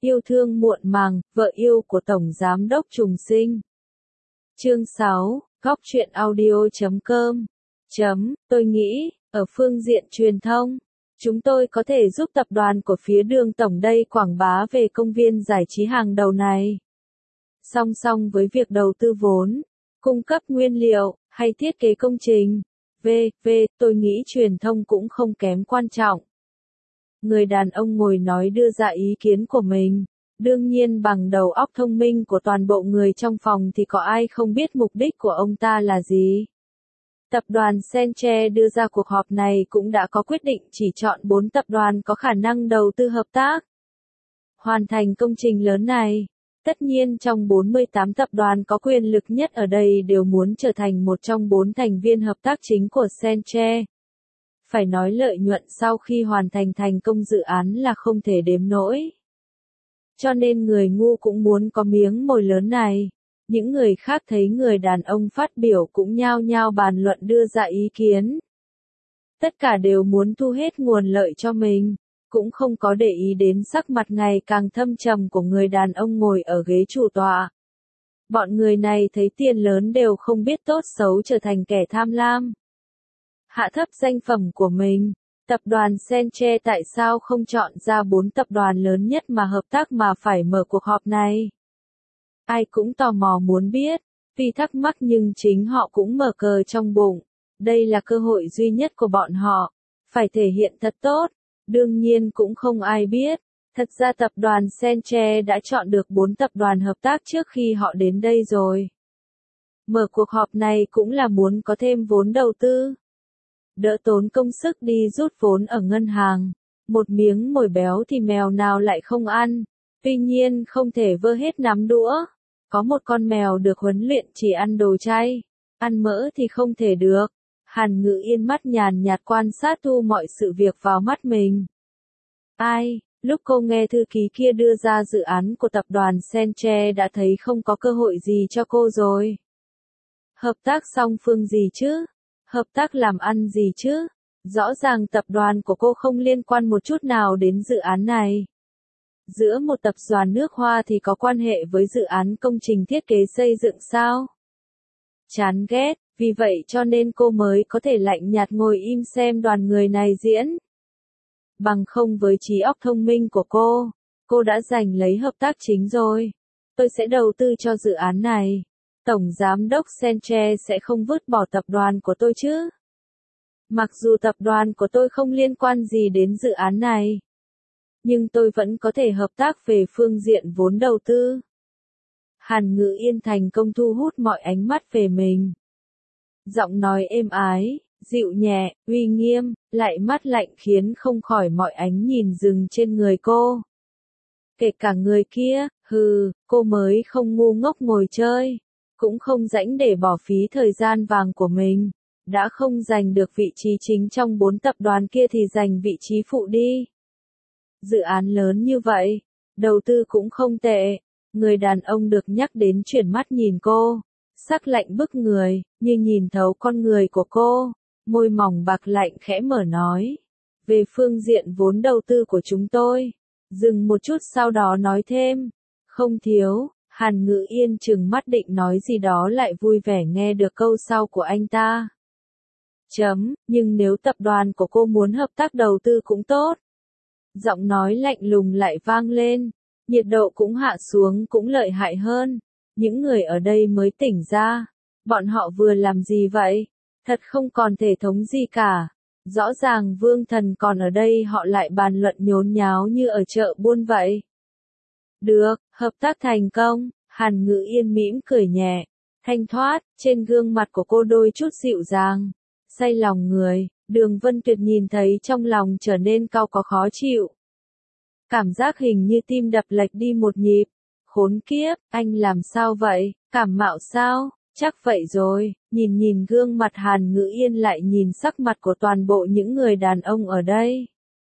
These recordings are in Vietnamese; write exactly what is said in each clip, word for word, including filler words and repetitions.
Yêu thương muộn màng, vợ yêu của Tổng Giám đốc Trùng Sinh. Chương sáu, góc truyện audio chấm com. Chấm, tôi nghĩ, ở phương diện truyền thông, chúng tôi có thể giúp tập đoàn của phía Đường Tổng đây quảng bá về công viên giải trí hàng đầu này. Song song với việc đầu tư vốn, cung cấp nguyên liệu, hay thiết kế công trình, vân vân, tôi nghĩ truyền thông cũng không kém quan trọng. Người đàn ông ngồi nói đưa ra ý kiến của mình. Đương nhiên bằng đầu óc thông minh của toàn bộ người trong phòng thì có ai không biết mục đích của ông ta là gì. Tập đoàn Senche đưa ra cuộc họp này cũng đã có quyết định chỉ chọn bốn tập đoàn có khả năng đầu tư hợp tác. Hoàn thành công trình lớn này. Tất nhiên trong bốn mươi tám tập đoàn có quyền lực nhất ở đây đều muốn trở thành một trong bốn thành viên hợp tác chính của Senche. Phải nói lợi nhuận sau khi hoàn thành thành công dự án là không thể đếm nổi. Cho nên người ngu cũng muốn có miếng mồi lớn này. Những người khác thấy người đàn ông phát biểu cũng nhao nhao bàn luận đưa ra ý kiến. Tất cả đều muốn thu hết nguồn lợi cho mình, cũng không có để ý đến sắc mặt ngày càng thâm trầm của người đàn ông ngồi ở ghế chủ tọa. Bọn người này thấy tiền lớn đều không biết tốt xấu trở thành kẻ tham lam. Hạ thấp danh phẩm của mình. Tập đoàn Senche tại sao không chọn ra bốn tập đoàn lớn nhất mà hợp tác mà phải mở cuộc họp này? Ai cũng tò mò muốn biết, vì thắc mắc nhưng chính họ cũng mở cờ trong bụng. Đây là cơ hội duy nhất của bọn họ, phải thể hiện thật tốt. Đương nhiên cũng không ai biết, thật ra tập đoàn Senche đã chọn được bốn tập đoàn hợp tác trước khi họ đến đây rồi. Mở cuộc họp này cũng là muốn có thêm vốn đầu tư. Đỡ tốn công sức đi rút vốn ở ngân hàng. Một miếng mồi béo thì mèo nào lại không ăn. Tuy nhiên không thể vơ hết nắm đũa. Có một con mèo được huấn luyện chỉ ăn đồ chay. Ăn mỡ thì không thể được. Hàn Ngự Yên mắt nhàn nhạt quan sát thu mọi sự việc vào mắt mình. Ai, lúc cô nghe thư ký kia đưa ra dự án của tập đoàn Senche đã thấy không có cơ hội gì cho cô rồi. Hợp tác song phương gì chứ? Hợp tác làm ăn gì chứ? Rõ ràng tập đoàn của cô không liên quan một chút nào đến dự án này. Giữa một tập đoàn nước hoa thì có quan hệ với dự án công trình thiết kế xây dựng sao? Chán ghét, vì vậy cho nên cô mới có thể lạnh nhạt ngồi im xem đoàn người này diễn. Bằng không với trí óc thông minh của cô, cô đã giành lấy hợp tác chính rồi. Tôi sẽ đầu tư cho dự án này. Tổng Giám đốc Senche sẽ không vứt bỏ tập đoàn của tôi chứ? Mặc dù tập đoàn của tôi không liên quan gì đến dự án này, nhưng tôi vẫn có thể hợp tác về phương diện vốn đầu tư. Hàn Ngự Yên thành công thu hút mọi ánh mắt về mình. Giọng nói êm ái, dịu nhẹ, uy nghiêm, lại mát lạnh khiến không khỏi mọi ánh nhìn dừng trên người cô. Kể cả người kia, hừ, cô mới không ngu ngốc ngồi chơi. Cũng không rảnh để bỏ phí thời gian vàng của mình. Đã không giành được vị trí chính trong bốn tập đoàn kia thì giành vị trí phụ đi. Dự án lớn như vậy, đầu tư cũng không tệ. Người đàn ông được nhắc đến chuyển mắt nhìn cô, sắc lạnh bức người, như nhìn thấu con người của cô, môi mỏng bạc lạnh khẽ mở nói. Về phương diện vốn đầu tư của chúng tôi, dừng một chút sau đó nói thêm, không thiếu. Hàn Ngự Yên trừng mắt định nói gì đó lại vui vẻ nghe được câu sau của anh ta. Chấm, nhưng nếu tập đoàn của cô muốn hợp tác đầu tư cũng tốt. Giọng nói lạnh lùng lại vang lên, nhiệt độ cũng hạ xuống cũng lợi hại hơn. Những người ở đây mới tỉnh ra. Bọn họ vừa làm gì vậy? Thật không còn thể thống gì cả. Rõ ràng Vương Thần còn ở đây họ lại bàn luận nhốn nháo như ở chợ buôn vậy. Được, hợp tác thành công, Hàn Ngự Yên mỉm cười nhẹ, thanh thoát, trên gương mặt của cô đôi chút dịu dàng, say lòng người. Đường Vân Tuyệt nhìn thấy trong lòng trở nên cau có khó chịu. Cảm giác hình như tim đập lệch đi một nhịp. Khốn kiếp, anh làm sao vậy, cảm mạo sao? Chắc vậy rồi. Nhìn nhìn gương mặt Hàn Ngự Yên lại nhìn sắc mặt của toàn bộ những người đàn ông ở đây.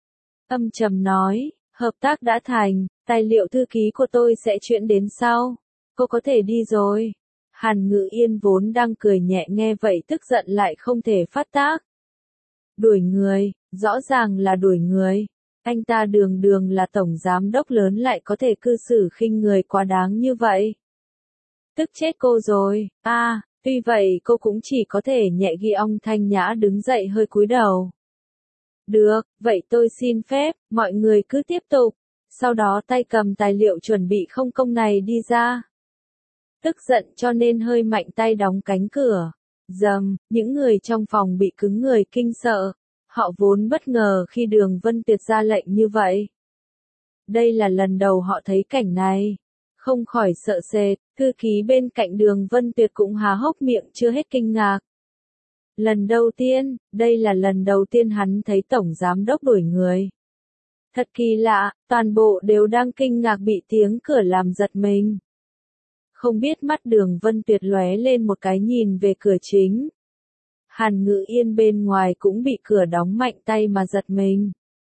Âm trầm nói, hợp tác đã thành, tài liệu thư ký của tôi sẽ chuyển đến sau. Cô có thể đi rồi. Hàn Ngự Yên vốn đang cười nhẹ nghe vậy tức giận lại không thể phát tác. Đuổi người, rõ ràng là đuổi người. Anh ta đường đường là tổng giám đốc lớn lại có thể cư xử khinh người quá đáng như vậy. Tức chết cô rồi, a à, tuy vậy cô cũng chỉ có thể nhẹ ghi ong thanh nhã đứng dậy hơi cúi đầu. Được, vậy tôi xin phép, mọi người cứ tiếp tục. Sau đó tay cầm tài liệu chuẩn bị không công này đi ra. Tức giận cho nên hơi mạnh tay đóng cánh cửa. Dầm, những người trong phòng bị cứng người kinh sợ. Họ vốn bất ngờ khi Đường Vân Tuyệt ra lệnh như vậy. Đây là lần đầu họ thấy cảnh này. Không khỏi sợ sệt, thư ký bên cạnh Đường Vân Tuyệt cũng há hốc miệng chưa hết kinh ngạc. Lần đầu tiên, đây là lần đầu tiên hắn thấy tổng giám đốc đuổi người. Thật kỳ lạ, toàn bộ đều đang kinh ngạc bị tiếng cửa làm giật mình. Không biết mắt Đường Vân Tuyệt lóe lên một cái nhìn về cửa chính. Hàn Ngự Yên bên ngoài cũng bị cửa đóng mạnh tay mà giật mình.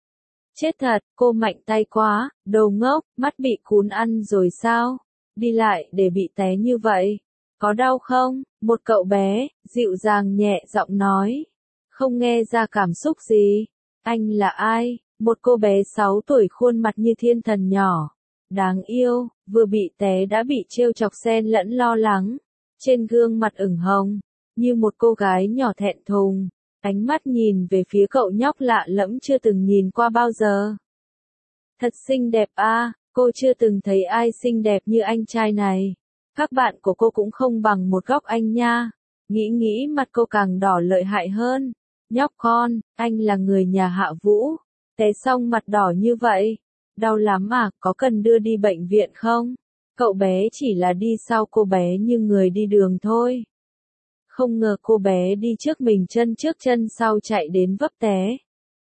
Chết thật, cô mạnh tay quá, đồ ngốc, mắt bị cún ăn rồi sao? Đi lại để bị té như vậy. Có đau không? Một cậu bé, dịu dàng nhẹ giọng nói. Không nghe ra cảm xúc gì. Anh là ai? Một cô bé sáu tuổi khuôn mặt như thiên thần nhỏ. Đáng yêu, vừa bị té đã bị trêu chọc xen lẫn lo lắng. Trên gương mặt ửng hồng, như một cô gái nhỏ thẹn thùng. Ánh mắt nhìn về phía cậu nhóc lạ lẫm chưa từng nhìn qua bao giờ. Thật xinh đẹp a, cô chưa từng thấy ai xinh đẹp như anh trai này. Các bạn của cô cũng không bằng một góc anh nha. Nghĩ nghĩ mặt cô càng đỏ lợi hại hơn. Nhóc con, anh là người nhà Hạ Vũ. Té xong mặt đỏ như vậy. Đau lắm à, có cần đưa đi bệnh viện không? Cậu bé chỉ là đi sau cô bé như người đi đường thôi. Không ngờ cô bé đi trước mình chân trước chân sau chạy đến vấp té.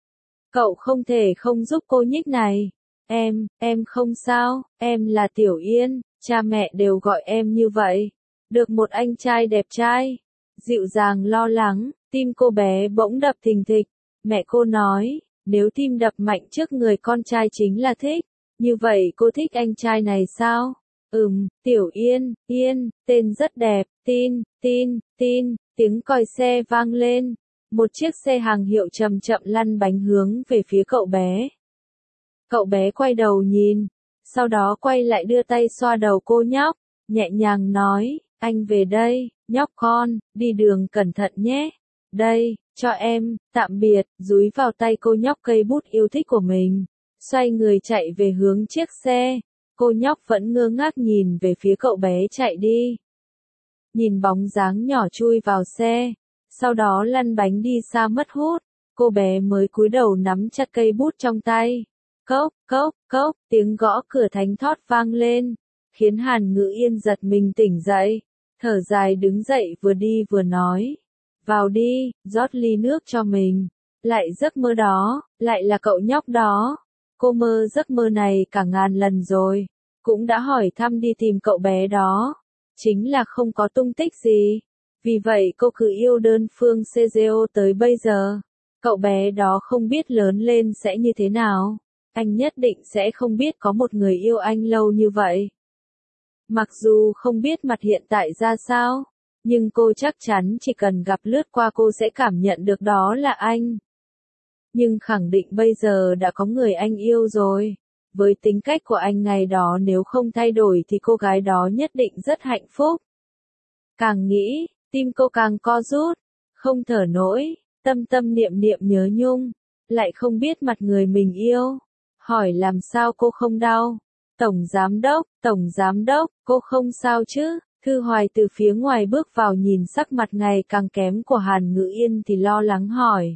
Cậu không thể không giúp cô nhích này. Em, em không sao, em là Tiểu Yên, cha mẹ đều gọi em như vậy. Được một anh trai đẹp trai. Dịu dàng lo lắng, tim cô bé bỗng đập thình thịch. Mẹ cô nói, nếu tim đập mạnh trước người con trai chính là thích. Như vậy cô thích anh trai này sao? Ừm, Tiểu Yên, Yên, tên rất đẹp, tin, tin, tin, tiếng còi xe vang lên. Một chiếc xe hàng hiệu chậm chậm lăn bánh hướng về phía cậu bé. Cậu bé quay đầu nhìn, sau đó quay lại đưa tay xoa đầu cô nhóc, nhẹ nhàng nói, anh về đây, nhóc con, đi đường cẩn thận nhé. Đây, cho em, tạm biệt, dúi vào tay cô nhóc cây bút yêu thích của mình. Xoay người chạy về hướng chiếc xe. Cô nhóc vẫn ngơ ngác nhìn về phía cậu bé chạy đi. Nhìn bóng dáng nhỏ chui vào xe, sau đó lăn bánh đi xa mất hút, cô bé mới cúi đầu nắm chặt cây bút trong tay. Cốc, cốc, cốc, tiếng gõ cửa thánh thót vang lên, khiến Hàn Ngự Yên giật mình tỉnh dậy, thở dài đứng dậy vừa đi vừa nói. Vào đi, rót ly nước cho mình. Lại giấc mơ đó, lại là cậu nhóc đó. Cô mơ giấc mơ này cả ngàn lần rồi, cũng đã hỏi thăm đi tìm cậu bé đó, chính là không có tung tích gì. Vì vậy cô cứ yêu đơn phương xê giê ô tới bây giờ. Cậu bé đó không biết lớn lên sẽ như thế nào. Anh nhất định sẽ không biết có một người yêu anh lâu như vậy. Mặc dù không biết mặt hiện tại ra sao, nhưng cô chắc chắn chỉ cần gặp lướt qua cô sẽ cảm nhận được đó là anh. Nhưng khẳng định bây giờ đã có người anh yêu rồi. Với tính cách của anh ngày đó nếu không thay đổi thì cô gái đó nhất định rất hạnh phúc. Càng nghĩ, tim cô càng co rút, không thở nổi, tâm tâm niệm niệm nhớ nhung, lại không biết mặt người mình yêu. Hỏi làm sao cô không đau? Tổng giám đốc, tổng giám đốc, cô không sao chứ? Thư Hoài từ phía ngoài bước vào nhìn sắc mặt ngày càng kém của Hàn Ngự Yên thì lo lắng hỏi.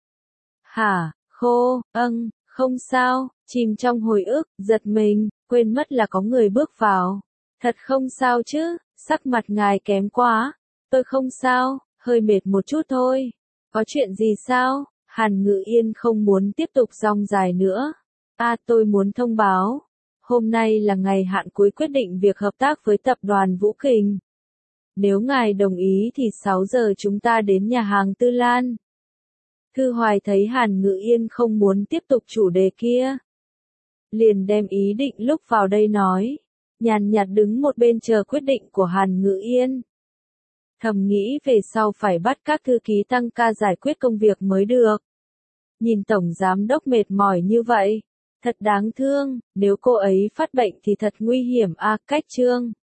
Hả, khô, âng, không sao, chìm trong hồi ức, giật mình, quên mất là có người bước vào. Thật không sao chứ, sắc mặt ngài kém quá. Tôi không sao, hơi mệt một chút thôi. Có chuyện gì sao? Hàn Ngự Yên không muốn tiếp tục dong dài nữa. À, tôi muốn thông báo. Hôm nay là ngày hạn cuối quyết định việc hợp tác với tập đoàn Vũ Kình. Nếu ngài đồng ý thì sáu giờ chúng ta đến nhà hàng Tư Lan. Thư Hoài thấy Hàn Ngự Yên không muốn tiếp tục chủ đề kia, liền đem ý định lúc vào đây nói, nhàn nhạt đứng một bên chờ quyết định của Hàn Ngự Yên. Thầm nghĩ về sau phải bắt các thư ký tăng ca giải quyết công việc mới được. nhìn tổng giám đốc mệt mỏi như vậy. Thật đáng thương, nếu cô ấy phát bệnh thì thật nguy hiểm a. Cách chương